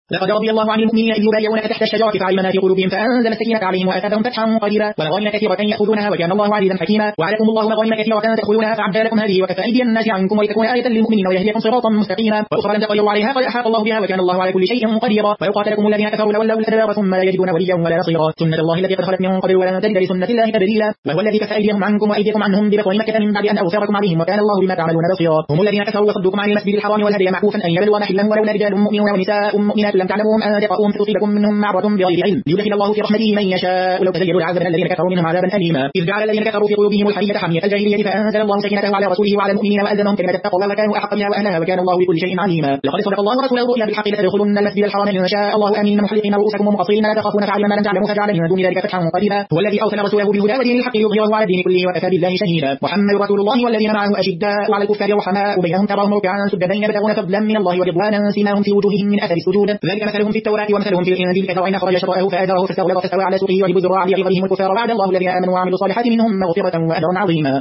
لقد رضي الله عن المؤمنين إذ يبايعونك تحت الشجرة فعلم ما في قلوبهم فأنزل السكينة عليهم وآتاهم فتحا قريبا ومغانم كثيرة يأخذونها وكان الله عزيزا حكيما وعليكم الله مغانم كثيرة تأخذونها فعجل لكم هذه وكفى أيدي الناس عنكم ولتكون آية للمؤمنين ويهديكم صراطا مستقيما وأخرى لم تقدروا عليها قد أحاط الله بها وكان الله على كل شيء قديرا ويقاتلكم الذين كفروا لولوا الأدبار ثم لا يجدون وليا ولا نصيرا سنة الله التي قد خلت من قبل ولن تجد لسنة الله تبديلا وهو الذي كف أيديهم عنكم وأيديكم عنهم ببطن مكة من بعد أن أغفركم عليهم وكان الله بما تعملون بصيرا هم الذين كفروا وصدوكم عن المسجد الحرام والهدي معكوفا أن يبلغ محلا ولولا رجال مؤمنون ونساء مؤمنات لم تعلموهم أن تقرؤوهم فتصيبكم منهم معرة بغير علم ليدخل الله في رحمته من يشاء ولو تزيلوا لعذبنا الذين كفروا منهم عذابا أليما إذ جعل الذين كفروا في قلوبهم الحمية حمية الجاهلية فأنزل الله سكينته على رسوله وعلى المؤمنين وألزمهم كلمة التقوى وكانوا أحق بها وأهلها وكان الله بكل شيء عليما لقد صدق الله رسوله الرؤيا بالحق لتدخلن المسجد الحرام إن شاء الله آمنين محلقين رؤوسكم ومقصرين لا تخافون فعلم ما لم تعلموا فجعل من دون ذلك فتحا قريبا هو الذي أرسل رسوله بالهدى ودين الحق ليظهره على الدين كله وكفى بالله شهيدا محمد رسول الله والذين معه أشداء على الكفار رحماء بينهم تراهم ركعا سجدا يبتغون فضلا من الله ورضوانا سيماهم في وجوههم من أثر السجود ذلك مثلهم في التوراة ومثلهم في الإنجيل كزرع أخرج شطأه فآزره فاستغلظ فاستوى على سوقه يعجب الزراع ليغيظ الكفار وعد الله الذين آمنوا وعملوا الصالحات منهم مغفرة وأجرا عظيما